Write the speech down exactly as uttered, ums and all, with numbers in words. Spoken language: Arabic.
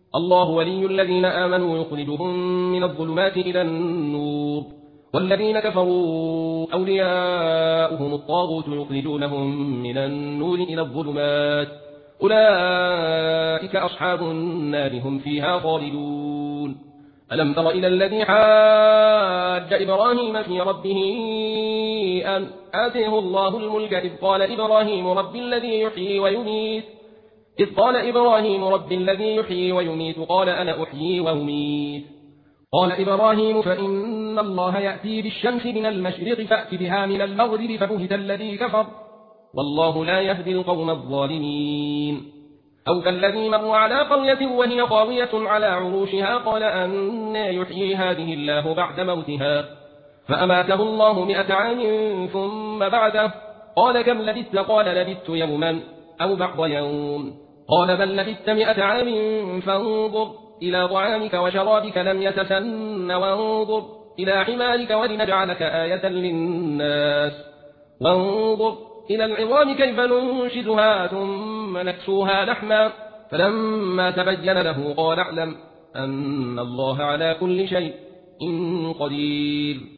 الله ولي الذين آمنوا يخرجهم من الظلمات إلى النور والذين كفروا أولياؤهم الطاغوت يخرجونهم من النور إلى الظلمات أولئك أصحاب النار هم فيها خالدون. ألم تر إلى الذي حاج إبراهيم في ربه أن آتيه الله الملك إذ قال إبراهيم رب الذي يحيي ويميت إذ قال إبراهيم رب الذي يحيي ويميت قال أنا أحيي وأميت قال إبراهيم فإن الله يأتي بالشمس من المشرق فأت بها من المغرب فبهت الذي كفر والله لا يهدي القوم الظالمين. أو كالذي مر على قرية وهي خاوية على عروشها قال أنى يحيي هذه الله بعد موتها فأماته الله مئة عام ثم بعده قال كم لبثت قال لبثت يوما أو بعض يوم قال بل لبثت مئة عام فانظر إلى طعامك وشرابك لم يتسن وانظر إلى حمارك ولنجعلك آية للناس وانظر إلى العظام كيف ننشدها ثم نكسوها لحما فلما تبين له قال اعلم أن الله على كل شيء قدير.